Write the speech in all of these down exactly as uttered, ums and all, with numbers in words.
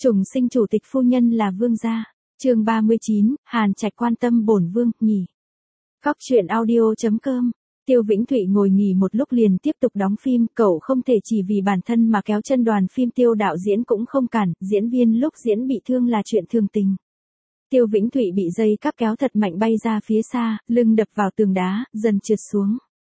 Trùng sinh chủ tịch phu nhân là vương gia. Chương ba mươi chín, Hàn Trạch quan tâm bổn vương, nhỉ. Góc truyện audio chấm com. Tiêu Vĩnh Thụy ngồi nghỉ một lúc liền tiếp tục đóng phim, cậu không thể chỉ vì bản thân mà kéo chân đoàn phim, Tiêu đạo diễn cũng không cản, diễn viên lúc diễn bị thương là chuyện thường tình. Tiêu Vĩnh Thụy bị dây cáp kéo thật mạnh bay ra phía xa, lưng đập vào tường đá, dần trượt xuống.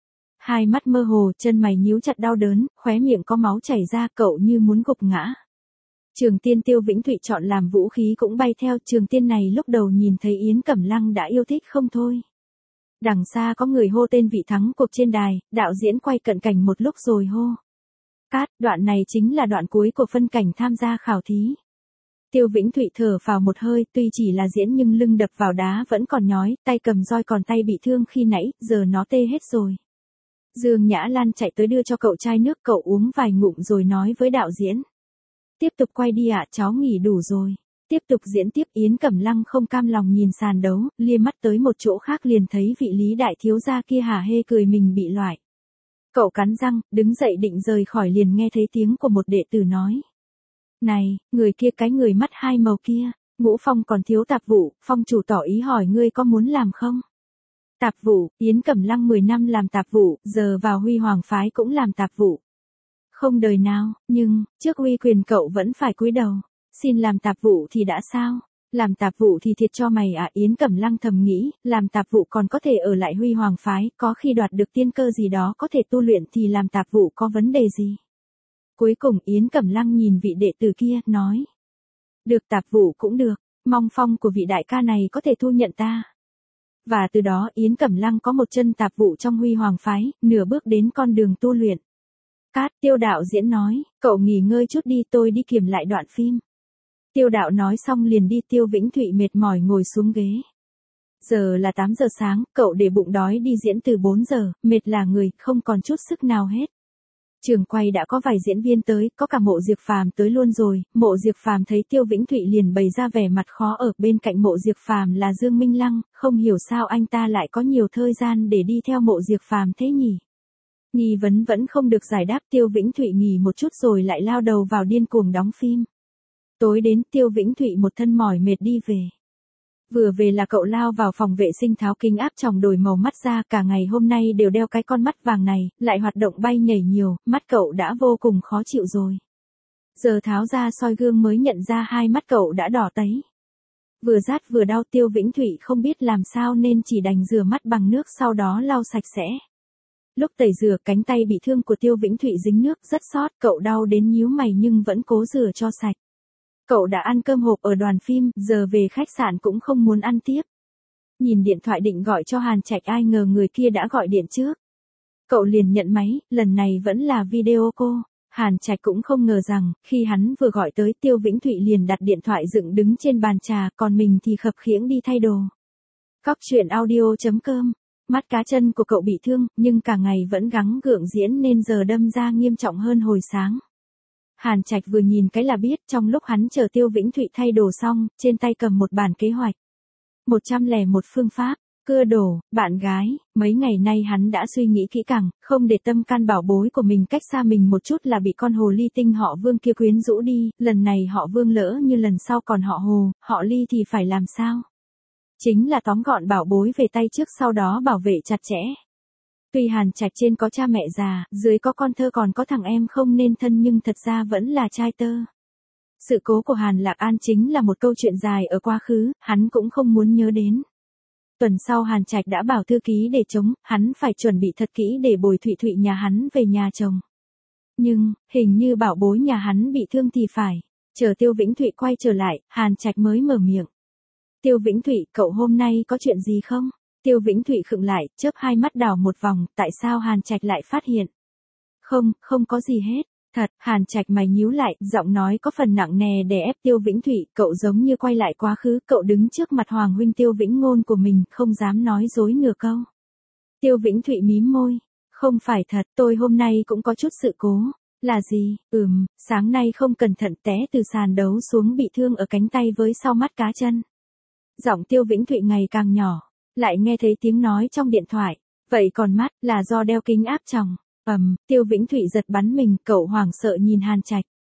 Hai mắt mơ hồ, chân mày nhíu chặt đau đớn, khóe miệng có máu chảy ra, cậu như muốn gục ngã. Trường tiên Tiêu Vĩnh Thụy chọn làm vũ khí cũng bay theo, trường tiên này lúc đầu nhìn thấy Yến Cẩm Lăng đã yêu thích không thôi. Đằng xa có người hô tên vị thắng cuộc trên đài, đạo diễn quay cận cảnh một lúc rồi hô. Cát, đoạn này chính là đoạn cuối của phân cảnh tham gia khảo thí. Tiêu Vĩnh Thụy thở phào một hơi, tuy chỉ là diễn nhưng lưng đập vào đá vẫn còn nhói, tay cầm roi còn tay bị thương khi nãy, giờ nó tê hết rồi. Dương Nhã Lan chạy tới đưa cho cậu chai nước, cậu uống vài ngụm rồi nói với đạo diễn. Tiếp tục quay đi ạ, cháu nghỉ đủ rồi. Tiếp tục diễn tiếp. Yến Cẩm Lăng không cam lòng nhìn sàn đấu, lia mắt tới một chỗ khác liền thấy vị Lý đại thiếu gia kia hả hê cười mình bị loại. Cậu cắn răng, đứng dậy định rời khỏi liền nghe thấy tiếng của một đệ tử nói. Này, người kia, cái người mắt hai màu kia, Ngũ Phong còn thiếu tạp vụ, Phong chủ tỏ ý hỏi ngươi có muốn làm không? Tạp vụ, Yến Cẩm Lăng mười năm làm tạp vụ, giờ vào Huy Hoàng phái cũng làm tạp vụ. Không đời nào, nhưng, trước uy quyền cậu vẫn phải cúi đầu. Xin làm tạp vụ thì đã sao? Làm tạp vụ thì thiệt cho mày à? Yến Cẩm Lăng thầm nghĩ, làm tạp vụ còn có thể ở lại Huy Hoàng phái, có khi đoạt được tiên cơ gì đó có thể tu luyện thì làm tạp vụ có vấn đề gì? Cuối cùng Yến Cẩm Lăng nhìn vị đệ tử kia, nói. Được, tạp vụ cũng được, mong phong của vị đại ca này có thể thu nhận ta. Và từ đó Yến Cẩm Lăng có một chân tạp vụ trong Huy Hoàng phái, nửa bước đến con đường tu luyện. Cát, Tiêu đạo diễn nói, cậu nghỉ ngơi chút đi, tôi đi kiểm lại đoạn phim. Tiêu đạo nói xong liền đi. Tiêu Vĩnh Thụy mệt mỏi ngồi xuống ghế. Giờ là tám giờ sáng, cậu để bụng đói đi diễn từ bốn giờ, mệt là người, không còn chút sức nào hết. Trường quay đã có vài diễn viên tới, có cả Mộ Diệp Phàm tới luôn rồi. Mộ Diệp Phàm thấy Tiêu Vĩnh Thụy liền bày ra vẻ mặt khó ở. Bên cạnh Mộ Diệp Phàm là Dương Minh Lăng, không hiểu sao anh ta lại có nhiều thời gian để đi theo Mộ Diệp Phàm thế nhỉ. Nghi vấn vẫn không được giải đáp. Tiêu Vĩnh Thụy nghỉ một chút rồi lại lao đầu vào điên cuồng đóng phim. Tối đến, Tiêu Vĩnh Thụy một thân mỏi mệt đi về. Vừa về là cậu lao vào phòng vệ sinh tháo kính áp tròng đổi màu mắt ra, cả ngày hôm nay đều đeo cái con mắt vàng này, lại hoạt động bay nhảy nhiều, mắt cậu đã vô cùng khó chịu rồi. Giờ tháo ra soi gương mới nhận ra hai mắt cậu đã đỏ tấy. Vừa rát vừa đau. Tiêu Vĩnh Thụy không biết làm sao nên chỉ đành rửa mắt bằng nước sau đó lau sạch sẽ. Lúc tẩy rửa, cánh tay bị thương của Tiêu Vĩnh Thụy dính nước rất xót, cậu đau đến nhíu mày nhưng vẫn cố rửa cho sạch. Cậu đã ăn cơm hộp ở đoàn phim, giờ về khách sạn cũng không muốn ăn tiếp. Nhìn điện thoại định gọi cho Hàn Trạch, ai ngờ người kia đã gọi điện trước. Cậu liền nhận máy, lần này vẫn là video call. Hàn Trạch cũng không ngờ rằng, khi hắn vừa gọi tới, Tiêu Vĩnh Thụy liền đặt điện thoại dựng đứng trên bàn trà, còn mình thì khập khiễng đi thay đồ. Góc truyện audio chấm com. Mắt cá chân của cậu bị thương, nhưng cả ngày vẫn gắng gượng diễn nên giờ đâm ra nghiêm trọng hơn hồi sáng. Hàn Trạch vừa nhìn cái là biết, trong lúc hắn chờ Tiêu Vĩnh Thụy thay đồ xong, trên tay cầm một bản kế hoạch. một trăm lẻ một phương pháp, cưa đổ, bạn gái, mấy ngày nay hắn đã suy nghĩ kỹ càng, không để tâm can bảo bối của mình cách xa mình một chút là bị con hồ ly tinh họ Vương kia quyến rũ đi, lần này họ Vương lỡ như lần sau còn họ Hồ, họ Ly thì phải làm sao? Chính là tóm gọn bảo bối về tay trước sau đó bảo vệ chặt chẽ. Tuy Hàn Trạch trên có cha mẹ già, dưới có con thơ còn có thằng em không nên thân nhưng thật ra vẫn là trai tơ. Sự cố của Hàn Lạc An chính là một câu chuyện dài ở quá khứ, hắn cũng không muốn nhớ đến. Tuần sau Hàn Trạch đã bảo thư ký để chống, hắn phải chuẩn bị thật kỹ để bồi Thụy Thụy nhà hắn về nhà chồng. Nhưng, hình như bảo bối nhà hắn bị thương thì phải. Chờ Tiêu Vĩnh Thụy quay trở lại, Hàn Trạch mới mở miệng. Tiêu Vĩnh Thụy, cậu hôm nay có chuyện gì không? Tiêu Vĩnh Thụy khựng lại, chớp hai mắt đảo một vòng, tại sao Hàn Trạch lại phát hiện? Không, không có gì hết. Thật, Hàn Trạch mày nhíu lại, giọng nói có phần nặng nề đè ép. Tiêu Vĩnh Thụy, cậu giống như quay lại quá khứ, cậu đứng trước mặt Hoàng huynh Tiêu Vĩnh Ngôn của mình, không dám nói dối nửa câu. Tiêu Vĩnh Thụy mím môi, không phải thật, tôi hôm nay cũng có chút sự cố. Là gì? Ừm, sáng nay không cẩn thận té từ sàn đấu xuống bị thương ở cánh tay với sau mắt cá chân. Giọng Tiêu Vĩnh Thụy ngày càng nhỏ, lại nghe thấy tiếng nói trong điện thoại. Vậy còn mắt, là do đeo kính áp tròng. Ầm, Tiêu Vĩnh Thụy giật bắn mình, cậu hoảng sợ nhìn Hàn Trạch.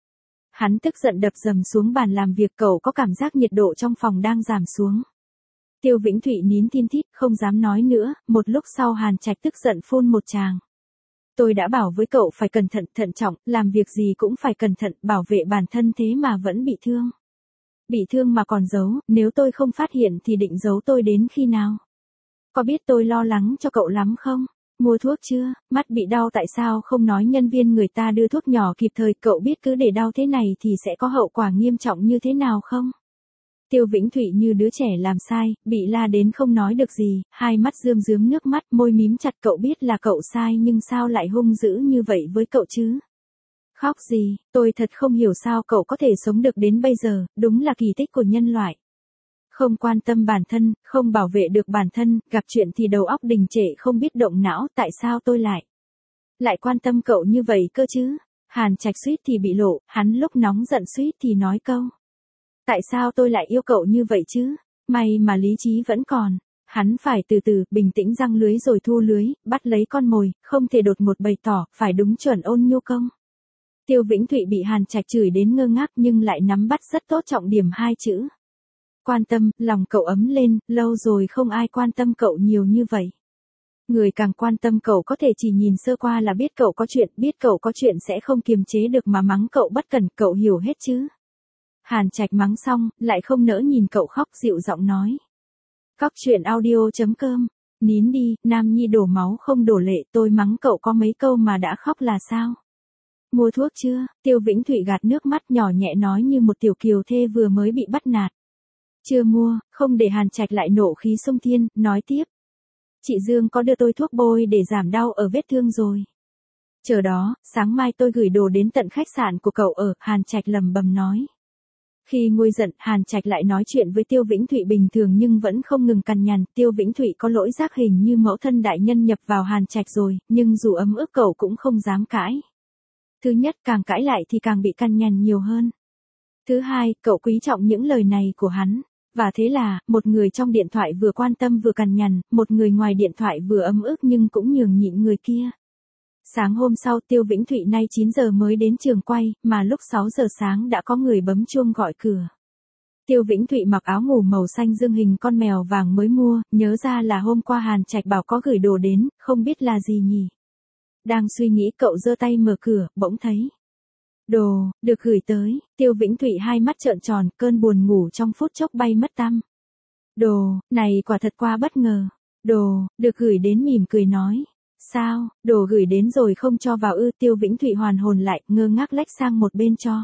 Hắn tức giận đập dầm xuống bàn làm việc, cậu có cảm giác nhiệt độ trong phòng đang giảm xuống. Tiêu Vĩnh Thụy nín thim thít, không dám nói nữa, một lúc sau Hàn Trạch tức giận phun một tràng. Tôi đã bảo với cậu phải cẩn thận, thận trọng, làm việc gì cũng phải cẩn thận, bảo vệ bản thân thế mà vẫn bị thương. Bị thương mà còn giấu, nếu tôi không phát hiện thì định giấu tôi đến khi nào? Có biết tôi lo lắng cho cậu lắm không? Mua thuốc chưa? Mắt bị đau tại sao không nói nhân viên người ta đưa thuốc nhỏ kịp thời, cậu biết cứ để đau thế này thì sẽ có hậu quả nghiêm trọng như thế nào không? Tiêu Vĩnh Thụy như đứa trẻ làm sai, bị la đến không nói được gì, hai mắt rơm rớm nước mắt, môi mím chặt, cậu biết là cậu sai nhưng sao lại hung dữ như vậy với cậu chứ? Khóc gì, tôi thật không hiểu sao cậu có thể sống được đến bây giờ, đúng là kỳ tích của nhân loại. Không quan tâm bản thân, không bảo vệ được bản thân, gặp chuyện thì đầu óc đình trệ không biết động não, tại sao tôi lại lại quan tâm cậu như vậy cơ chứ? Hàn Trạch suýt thì bị lộ, hắn lúc nóng giận suýt thì nói câu. Tại sao tôi lại yêu cậu như vậy chứ? May mà lý trí vẫn còn. Hắn phải từ từ, bình tĩnh giăng lưới rồi thu lưới, bắt lấy con mồi, không thể đột ngột bày tỏ, phải đúng chuẩn ôn nhu công. Tiêu Vĩnh Thụy bị Hàn Trạch chửi đến ngơ ngác nhưng lại nắm bắt rất tốt trọng điểm hai chữ. Quan tâm, lòng cậu ấm lên, lâu rồi không ai quan tâm cậu nhiều như vậy. Người càng quan tâm cậu có thể chỉ nhìn sơ qua là biết cậu có chuyện, biết cậu có chuyện sẽ không kiềm chế được mà mắng cậu bất cẩn, cậu hiểu hết chứ. Hàn Trạch mắng xong, lại không nỡ nhìn cậu khóc, dịu giọng nói. Cóc truyện audio chấm com, nín đi, nam nhi đổ máu không đổ lệ, tôi mắng cậu có mấy câu mà đã khóc là sao? Mua thuốc chưa? Tiêu Vĩnh Thụy gạt nước mắt nhỏ nhẹ nói như một tiểu kiều thê vừa mới bị bắt nạt. Chưa mua, không để Hàn Trạch lại nộ khí sông thiên, nói tiếp. Chị Dương có đưa tôi thuốc bôi để giảm đau ở vết thương rồi. Chờ đó, sáng mai tôi gửi đồ đến tận khách sạn của cậu ở, Hàn Trạch lầm bầm nói. Khi nguôi giận, Hàn Trạch lại nói chuyện với Tiêu Vĩnh Thụy bình thường nhưng vẫn không ngừng cằn nhằn, Tiêu Vĩnh Thụy có lỗi giác hình như mẫu thân đại nhân nhập vào Hàn Trạch rồi, nhưng dù ấm ức cậu cũng không dám cãi. Thứ nhất, càng cãi lại thì càng bị cằn nhằn nhiều hơn. Thứ hai, cậu quý trọng những lời này của hắn. Và thế là, một người trong điện thoại vừa quan tâm vừa cằn nhằn, một người ngoài điện thoại vừa ấm ức nhưng cũng nhường nhịn người kia. Sáng hôm sau Tiêu Vĩnh Thụy nay chín giờ mới đến trường quay, mà lúc sáu giờ sáng đã có người bấm chuông gọi cửa. Tiêu Vĩnh Thụy mặc áo ngủ màu xanh dương hình con mèo vàng mới mua, nhớ ra là hôm qua Hàn Trạch bảo có gửi đồ đến, không biết là gì nhỉ. Đang suy nghĩ cậu giơ tay mở cửa, bỗng thấy. Đồ, được gửi tới, Tiêu Vĩnh Thụy hai mắt trợn tròn, cơn buồn ngủ trong phút chốc bay mất tăm. Đồ, này quả thật quá bất ngờ. Đồ, được gửi đến mỉm cười nói. Sao, đồ gửi đến rồi không cho vào ư? Tiêu Vĩnh Thụy hoàn hồn lại, ngơ ngác lách sang một bên cho.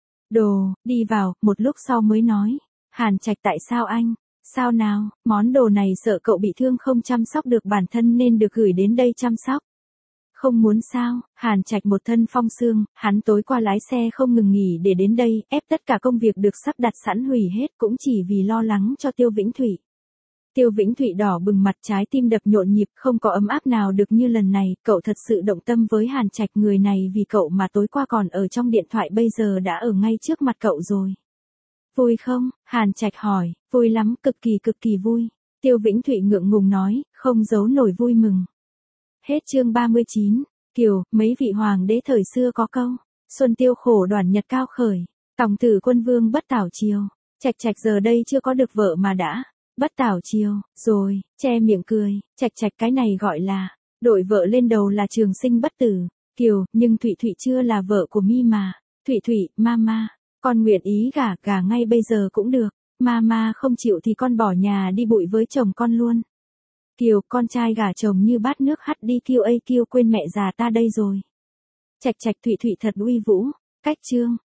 Đồ, đi vào, một lúc sau mới nói. Hàn Trạch tại sao anh? Sao nào, món đồ này sợ cậu bị thương không chăm sóc được bản thân nên được gửi đến đây chăm sóc. Không muốn sao? Hàn Trạch một thân phong sương, hắn tối qua lái xe không ngừng nghỉ để đến đây, ép tất cả công việc được sắp đặt sẵn hủy hết cũng chỉ vì lo lắng cho Tiêu Vĩnh Thụy. Tiêu Vĩnh Thụy đỏ bừng mặt, trái tim đập nhộn nhịp, không có ấm áp nào được như lần này, cậu thật sự động tâm với Hàn Trạch, người này vì cậu mà tối qua còn ở trong điện thoại bây giờ đã ở ngay trước mặt cậu rồi. Vui không? Hàn Trạch hỏi. Vui lắm, cực kỳ cực kỳ vui. Tiêu Vĩnh Thụy ngượng ngùng nói, không giấu nổi vui mừng. Hết chương ba mươi chín. Kiều, mấy vị hoàng đế thời xưa có câu, xuân tiêu khổ đoản nhật cao khởi, tòng tử quân vương bất tảo chiều. Trạch Trạch giờ đây chưa có được vợ mà đã bất tảo chiều rồi, che miệng cười. Trạch Trạch cái này gọi là đội vợ lên đầu là trường sinh bất tử. Kiều, nhưng Thụy Thụy chưa là vợ của mi mà. Thụy Thụy, mama, con nguyện ý gả, gả ngay bây giờ cũng được. Mama không chịu thì con bỏ nhà đi bụi với chồng con luôn. Kiều, con trai gả chồng như bát nước hắt đi kiêu ây kiêu, quên mẹ già ta đây rồi. Trạch Trạch Thụy Thụy thật uy vũ. Cách chương.